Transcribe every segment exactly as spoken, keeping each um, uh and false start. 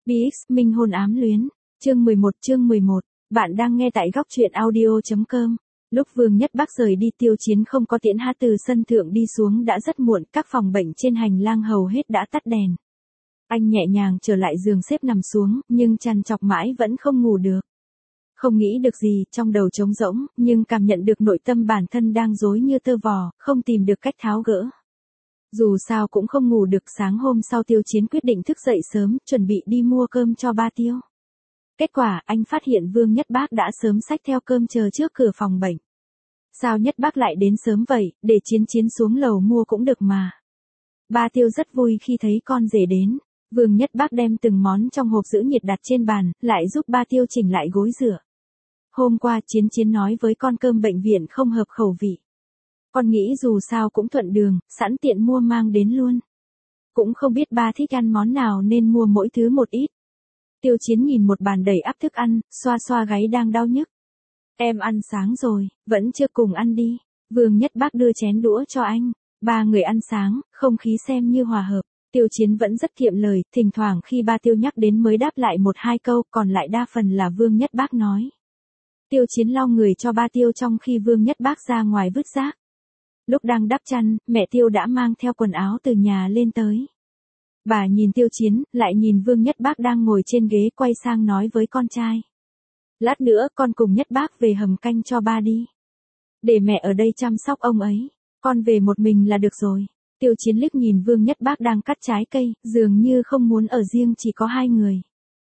bê ích Minh hôn ám luyến. Chương mười một chương mười một. Bạn đang nghe tại góc truyện audio chấm com. Lúc Vương Nhất Bác rời đi, Tiêu Chiến không có tiễn hắn từ sân thượng đi xuống đã rất muộn, các phòng bệnh trên hành lang hầu hết đã tắt đèn. Anh nhẹ nhàng trở lại giường xếp nằm xuống, nhưng trằn trọc mãi vẫn không ngủ được. Không nghĩ được gì, trong đầu trống rỗng, nhưng cảm nhận được nội tâm bản thân đang rối như tơ vò, không tìm được cách tháo gỡ. Dù sao cũng không ngủ được, sáng hôm sau Tiêu Chiến quyết định thức dậy sớm, chuẩn bị đi mua cơm cho ba Tiêu. Kết quả, anh phát hiện Vương Nhất Bác đã sớm xách theo cơm chờ trước cửa phòng bệnh. Sao Nhất Bác lại đến sớm vậy, để Chiến Chiến xuống lầu mua cũng được mà. Ba Tiêu rất vui khi thấy con rể đến. Vương Nhất Bác đem từng món trong hộp giữ nhiệt đặt trên bàn, lại giúp ba Tiêu chỉnh lại gối rửa. Hôm qua Chiến Chiến nói với con cơm bệnh viện không hợp khẩu vị. Con nghĩ dù sao cũng thuận đường, sẵn tiện mua mang đến luôn. Cũng không biết ba thích ăn món nào nên mua mỗi thứ một ít. Tiêu Chiến nhìn một bàn đầy ắp thức ăn, xoa xoa gáy đang đau nhức. Em ăn sáng rồi, vẫn chưa cùng ăn đi. Vương Nhất Bác đưa chén đũa cho anh. Ba người ăn sáng, không khí xem như hòa hợp. Tiêu Chiến vẫn rất kiệm lời, thỉnh thoảng khi ba Tiêu nhắc đến mới đáp lại một hai câu, còn lại đa phần là Vương Nhất Bác nói. Tiêu Chiến lau người cho ba Tiêu trong khi Vương Nhất Bác ra ngoài vứt rác. Lúc đang đắp chăn, mẹ Tiêu đã mang theo quần áo từ nhà lên tới. Bà nhìn Tiêu Chiến, lại nhìn Vương Nhất Bác đang ngồi trên ghế, quay sang nói với con trai. Lát nữa con cùng Nhất Bác về hầm canh cho ba đi. Để mẹ ở đây chăm sóc ông ấy, con về một mình là được rồi. Tiêu Chiến liếc nhìn Vương Nhất Bác đang cắt trái cây, dường như không muốn ở riêng chỉ có hai người.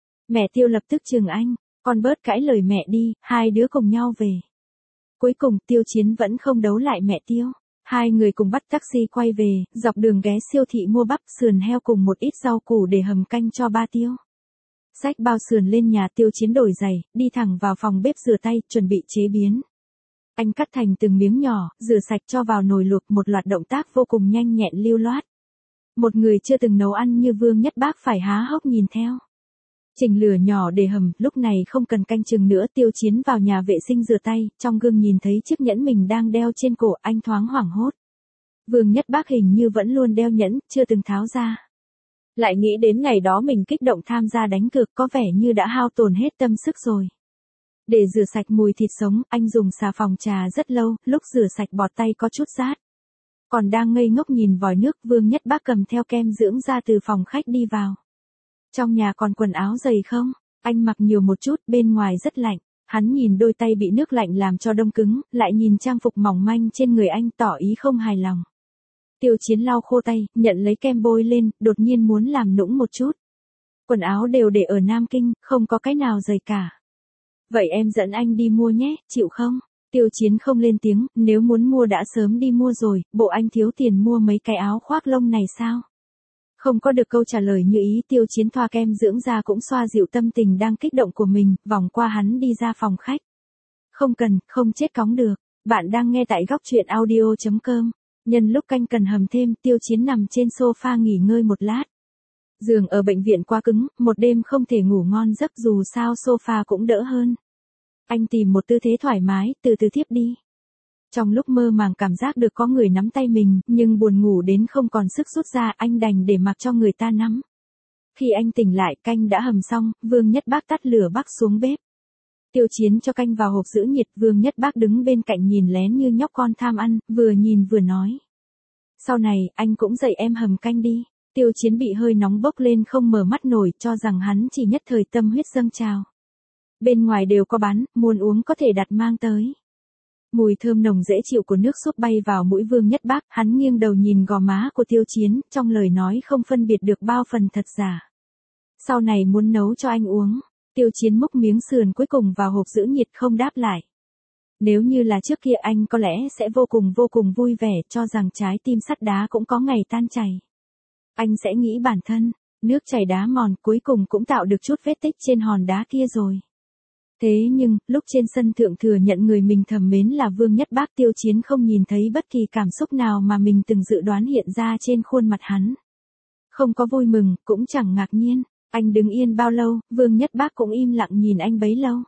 Mẹ Tiêu lập tức chừng anh, con bớt cãi lời mẹ đi, hai đứa cùng nhau về. Cuối cùng Tiêu Chiến vẫn không đấu lại mẹ Tiêu. Hai người cùng bắt taxi quay về, dọc đường ghé siêu thị mua bắp sườn heo cùng một ít rau củ để hầm canh cho ba Tiêu. Xách bao sườn lên nhà, Tiêu Chiến đổi giày, đi thẳng vào phòng bếp rửa tay, chuẩn bị chế biến. Anh cắt thành từng miếng nhỏ, rửa sạch cho vào nồi luộc, một loạt động tác vô cùng nhanh nhẹn lưu loát. Một người chưa từng nấu ăn như Vương Nhất Bác phải há hốc nhìn theo. Chỉnh lửa nhỏ để hầm, lúc này không cần canh chừng nữa. Tiêu Chiến vào nhà vệ sinh rửa tay, trong gương nhìn thấy chiếc nhẫn mình đang đeo trên cổ, anh thoáng hoảng hốt. Vương Nhất Bác hình như vẫn luôn đeo nhẫn, chưa từng tháo ra. Lại nghĩ đến ngày đó mình kích động tham gia đánh cược, có vẻ như đã hao tổn hết tâm sức rồi. Để rửa sạch mùi thịt sống, anh dùng xà phòng trà rất lâu, lúc rửa sạch bọt tay có chút rát. Còn đang ngây ngốc nhìn vòi nước, Vương Nhất Bác cầm theo kem dưỡng da từ phòng khách đi vào. Trong nhà còn quần áo dày không? Anh mặc nhiều một chút, bên ngoài rất lạnh. Hắn nhìn đôi tay bị nước lạnh làm cho đông cứng, lại nhìn trang phục mỏng manh trên người anh, tỏ ý không hài lòng. Tiêu Chiến lau khô tay, nhận lấy kem bôi lên, đột nhiên muốn làm nũng một chút. Quần áo đều để ở Nam Kinh, không có cái nào dày cả. Vậy em dẫn anh đi mua nhé, chịu không? Tiêu Chiến không lên tiếng, nếu muốn mua đã sớm đi mua rồi, bộ anh thiếu tiền mua mấy cái áo khoác lông này sao? Không có được câu trả lời như ý, Tiêu Chiến thoa kem dưỡng da cũng xoa dịu tâm tình đang kích động của mình, vòng qua hắn đi ra phòng khách. Không cần, không chết cóng được. Bạn đang nghe tại góc truyện audio chấm com. Nhân lúc canh cần hầm thêm, Tiêu Chiến nằm trên sofa nghỉ ngơi một lát. Giường ở bệnh viện quá cứng, một đêm không thể ngủ ngon giấc, dù sao sofa cũng đỡ hơn. Anh tìm một tư thế thoải mái, từ từ thiếp đi. Trong lúc mơ màng cảm giác được có người nắm tay mình, nhưng buồn ngủ đến không còn sức rút ra, anh đành để mặc cho người ta nắm. Khi anh tỉnh lại, canh đã hầm xong, Vương Nhất Bác tắt lửa bắc xuống bếp. Tiêu Chiến cho canh vào hộp giữ nhiệt, Vương Nhất Bác đứng bên cạnh nhìn lén như nhóc con tham ăn, vừa nhìn vừa nói. Sau này, anh cũng dạy em hầm canh đi. Tiêu Chiến bị hơi nóng bốc lên không mở mắt nổi, cho rằng hắn chỉ nhất thời tâm huyết dâng trào. Bên ngoài đều có bán, muốn uống có thể đặt mang tới. Mùi thơm nồng dễ chịu của nước súp bay vào mũi Vương Nhất Bác, hắn nghiêng đầu nhìn gò má của Tiêu Chiến, trong lời nói không phân biệt được bao phần thật giả. Sau này muốn nấu cho anh uống. Tiêu Chiến múc miếng sườn cuối cùng vào hộp giữ nhiệt không đáp lại. Nếu như là trước kia anh có lẽ sẽ vô cùng vô cùng vui vẻ, cho rằng trái tim sắt đá cũng có ngày tan chảy. Anh sẽ nghĩ bản thân, nước chảy đá mòn, cuối cùng cũng tạo được chút vết tích trên hòn đá kia rồi. Thế nhưng, lúc trên sân thượng thừa nhận người mình thầm mến là Vương Nhất Bác, Tiêu Chiến không nhìn thấy bất kỳ cảm xúc nào mà mình từng dự đoán hiện ra trên khuôn mặt hắn. Không có vui mừng, cũng chẳng ngạc nhiên. Anh đứng yên bao lâu, Vương Nhất Bác cũng im lặng nhìn anh bấy lâu.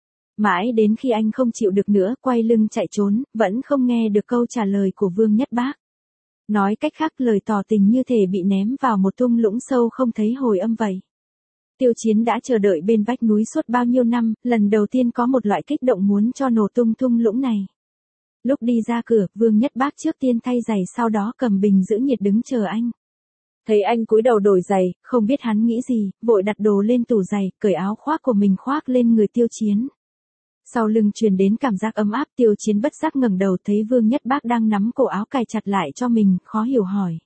Mãi đến khi anh không chịu được nữa, quay lưng chạy trốn, vẫn không nghe được câu trả lời của Vương Nhất Bác. Nói cách khác, lời tỏ tình như thể bị ném vào một thung lũng sâu không thấy hồi âm vậy. Tiêu Chiến đã chờ đợi bên vách núi suốt bao nhiêu năm, lần đầu tiên có một loại kích động muốn cho nổ tung thung lũng này. Lúc đi ra cửa, Vương Nhất Bác trước tiên thay giày sau đó cầm bình giữ nhiệt đứng chờ anh. Thấy anh cúi đầu đổi giày, không biết hắn nghĩ gì, vội đặt đồ lên tủ giày, cởi áo khoác của mình khoác lên người Tiêu Chiến. Sau lưng truyền đến cảm giác ấm áp, Tiêu Chiến bất giác ngẩng đầu thấy Vương Nhất Bác đang nắm cổ áo cài chặt lại cho mình, khó hiểu hỏi.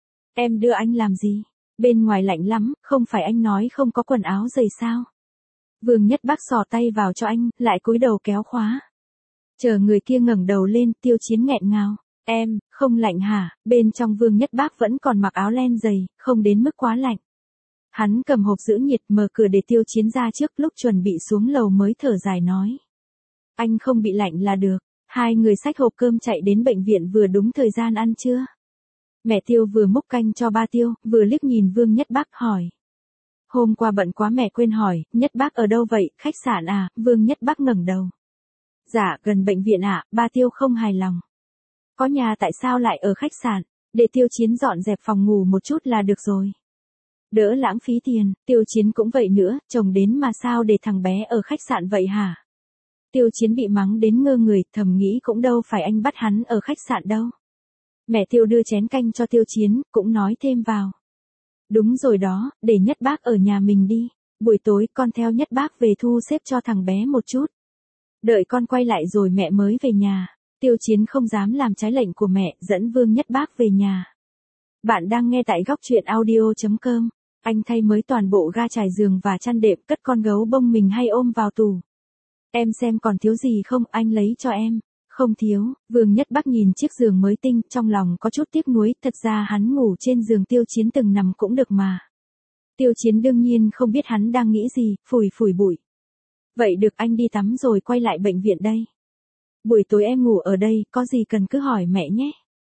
Em đưa anh làm gì? Bên ngoài lạnh lắm, không phải anh nói không có quần áo giày sao? Vương Nhất Bác xò tay vào cho anh, lại cúi đầu kéo khóa. Chờ người kia ngẩng đầu lên, Tiêu Chiến nghẹn ngào. Em, không lạnh hả? Bên trong Vương Nhất Bác vẫn còn mặc áo len dày, không đến mức quá lạnh. Hắn cầm hộp giữ nhiệt mở cửa để Tiêu Chiến ra trước, lúc chuẩn bị xuống lầu mới thở dài nói. Anh không bị lạnh là được. Hai người xách hộp cơm chạy đến bệnh viện vừa đúng thời gian ăn trưa. Mẹ Tiêu vừa múc canh cho ba Tiêu, vừa liếc nhìn Vương Nhất Bác hỏi. Hôm qua bận quá mẹ quên hỏi, Nhất Bác ở đâu vậy, khách sạn à? Vương Nhất Bác ngẩng đầu. Dạ, gần bệnh viện ạ. À, ba Tiêu không hài lòng. Có nhà tại sao lại ở khách sạn? Để Tiêu Chiến dọn dẹp phòng ngủ một chút là được rồi. Đỡ lãng phí tiền, Tiêu Chiến cũng vậy nữa, chồng đến mà sao để thằng bé ở khách sạn vậy hả? Tiêu Chiến bị mắng đến ngơ người, thầm nghĩ cũng đâu phải anh bắt hắn ở khách sạn đâu. Mẹ Tiêu đưa chén canh cho Tiêu Chiến, cũng nói thêm vào. Đúng rồi đó, để Nhất Bác ở nhà mình đi. Buổi tối con theo Nhất Bác về thu xếp cho thằng bé một chút. Đợi con quay lại rồi mẹ mới về nhà. Tiêu Chiến không dám làm trái lệnh của mẹ, dẫn Vương Nhất Bác về nhà. Bạn đang nghe tại góc truyện audio chấm com. Anh thay mới toàn bộ ga trải giường và chăn đệm, cất con gấu bông mình hay ôm vào tủ. Em xem còn thiếu gì không, anh lấy cho em. Không thiếu. Vương Nhất Bác nhìn chiếc giường mới tinh, trong lòng có chút tiếc nuối, thật ra hắn ngủ trên giường Tiêu Chiến từng nằm cũng được mà. Tiêu Chiến đương nhiên không biết hắn đang nghĩ gì, phủi phủi bụi. Vậy được, anh đi tắm rồi quay lại bệnh viện đây. Buổi tối em ngủ ở đây, có gì cần cứ hỏi mẹ nhé.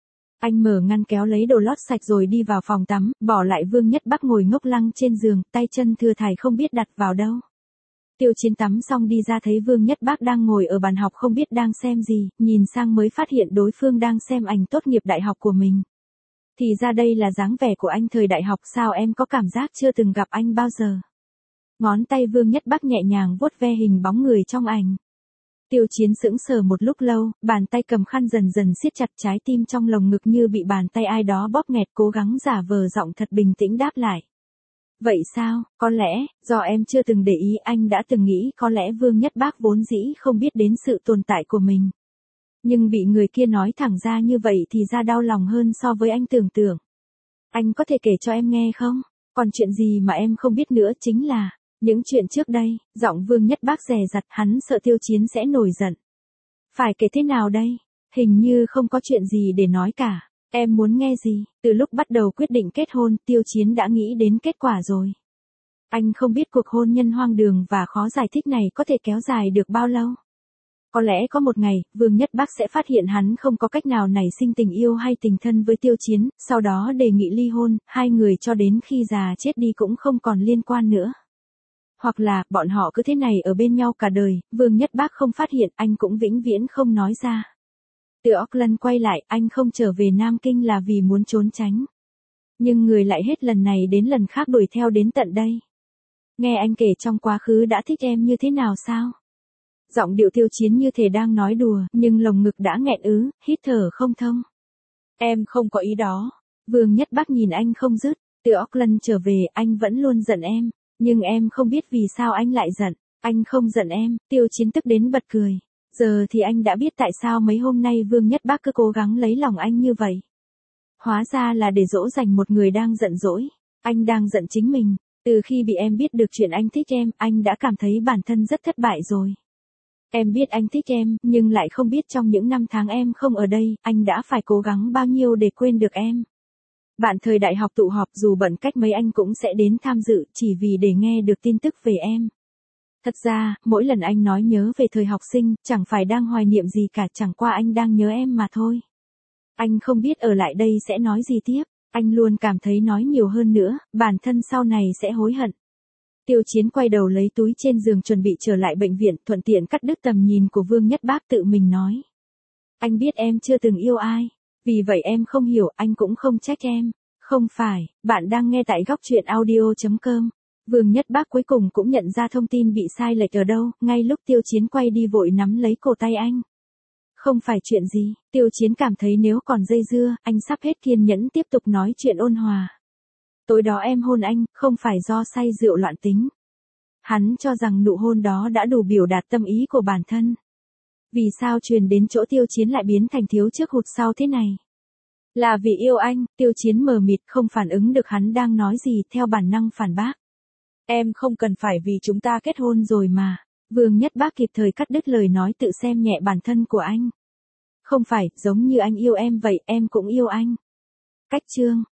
Anh mở ngăn kéo lấy đồ lót sạch rồi đi vào phòng tắm, bỏ lại Vương Nhất Bác ngồi ngốc lăng trên giường, tay chân thưa thải không biết đặt vào đâu. Tiêu Chiến tắm xong đi ra thấy Vương Nhất Bác đang ngồi ở bàn học không biết đang xem gì, nhìn sang mới phát hiện đối phương đang xem ảnh tốt nghiệp đại học của mình. Thì ra đây là dáng vẻ của anh thời đại học, sao em có cảm giác chưa từng gặp anh bao giờ. Ngón tay Vương Nhất Bác nhẹ nhàng vuốt ve hình bóng người trong ảnh. Tiêu Chiến sững sờ một lúc lâu, bàn tay cầm khăn dần dần siết chặt, trái tim trong lồng ngực như bị bàn tay ai đó bóp nghẹt, cố gắng giả vờ giọng thật bình tĩnh đáp lại. Vậy sao, có lẽ, do em chưa từng để ý, anh đã từng nghĩ có lẽ Vương Nhất Bác vốn dĩ không biết đến sự tồn tại của mình. Nhưng bị người kia nói thẳng ra như vậy thì ra đau lòng hơn so với anh tưởng tượng. Anh có thể kể cho em nghe không? Còn chuyện gì mà em không biết nữa chính là, những chuyện trước đây, giọng Vương Nhất Bác dè dặt, hắn sợ Tiêu Chiến sẽ nổi giận. Phải kể thế nào đây? Hình như không có chuyện gì để nói cả. Em muốn nghe gì? Từ lúc bắt đầu quyết định kết hôn, Tiêu Chiến đã nghĩ đến kết quả rồi. Anh không biết cuộc hôn nhân hoang đường và khó giải thích này có thể kéo dài được bao lâu. Có lẽ có một ngày, Vương Nhất Bác sẽ phát hiện hắn không có cách nào nảy sinh tình yêu hay tình thân với Tiêu Chiến, sau đó đề nghị ly hôn, hai người cho đến khi già chết đi cũng không còn liên quan nữa. Hoặc là, bọn họ cứ thế này ở bên nhau cả đời, Vương Nhất Bác không phát hiện, anh cũng vĩnh viễn không nói ra. Từ Auckland quay lại, anh không trở về Nam Kinh là vì muốn trốn tránh. Nhưng người lại hết lần này đến lần khác đuổi theo đến tận đây. Nghe anh kể trong quá khứ đã thích em như thế nào sao? Giọng điệu Tiêu Chiến như thể đang nói đùa, nhưng lồng ngực đã nghẹn ứ, hít thở không thông. Em không có ý đó. Vương Nhất Bác nhìn anh không dứt. Từ Auckland trở về, anh vẫn luôn giận em. Nhưng em không biết vì sao anh lại giận. Anh không giận em. Tiêu Chiến tức đến bật cười. Giờ thì anh đã biết tại sao mấy hôm nay Vương Nhất Bác cứ cố gắng lấy lòng anh như vậy. Hóa ra là để dỗ dành một người đang giận dỗi. Anh đang giận chính mình. Từ khi bị em biết được chuyện anh thích em, anh đã cảm thấy bản thân rất thất bại rồi. Em biết anh thích em, nhưng lại không biết trong những năm tháng em không ở đây, anh đã phải cố gắng bao nhiêu để quên được em. Bạn thời đại học tụ họp dù bận cách mấy anh cũng sẽ đến tham dự chỉ vì để nghe được tin tức về em. Thật ra, mỗi lần anh nói nhớ về thời học sinh, chẳng phải đang hoài niệm gì cả, chẳng qua anh đang nhớ em mà thôi. Anh không biết ở lại đây sẽ nói gì tiếp, anh luôn cảm thấy nói nhiều hơn nữa, bản thân sau này sẽ hối hận. Tiêu Chiến quay đầu lấy túi trên giường chuẩn bị trở lại bệnh viện, thuận tiện cắt đứt tầm nhìn của Vương Nhất Bác, tự mình nói. Anh biết em chưa từng yêu ai, vì vậy em không hiểu, anh cũng không trách em. Không phải, bạn đang nghe tại góc truyện audio chấm com. Vương Nhất Bác cuối cùng cũng nhận ra thông tin bị sai lệch ở đâu, ngay lúc Tiêu Chiến quay đi vội nắm lấy cổ tay anh. Không phải chuyện gì, Tiêu Chiến cảm thấy nếu còn dây dưa, anh sắp hết kiên nhẫn tiếp tục nói chuyện ôn hòa. Tối đó em hôn anh, không phải do say rượu loạn tính. Hắn cho rằng nụ hôn đó đã đủ biểu đạt tâm ý của bản thân. Vì sao truyền đến chỗ Tiêu Chiến lại biến thành thiếu trước hụt sau thế này? Là vì yêu anh, Tiêu Chiến mờ mịt không phản ứng được hắn đang nói gì, theo bản năng phản bác. Em không cần phải vì chúng ta kết hôn rồi mà. Vương Nhất Bác kịp thời cắt đứt lời nói tự xem nhẹ bản thân của anh. Không phải, giống như anh yêu em vậy, em cũng yêu anh. Cách chương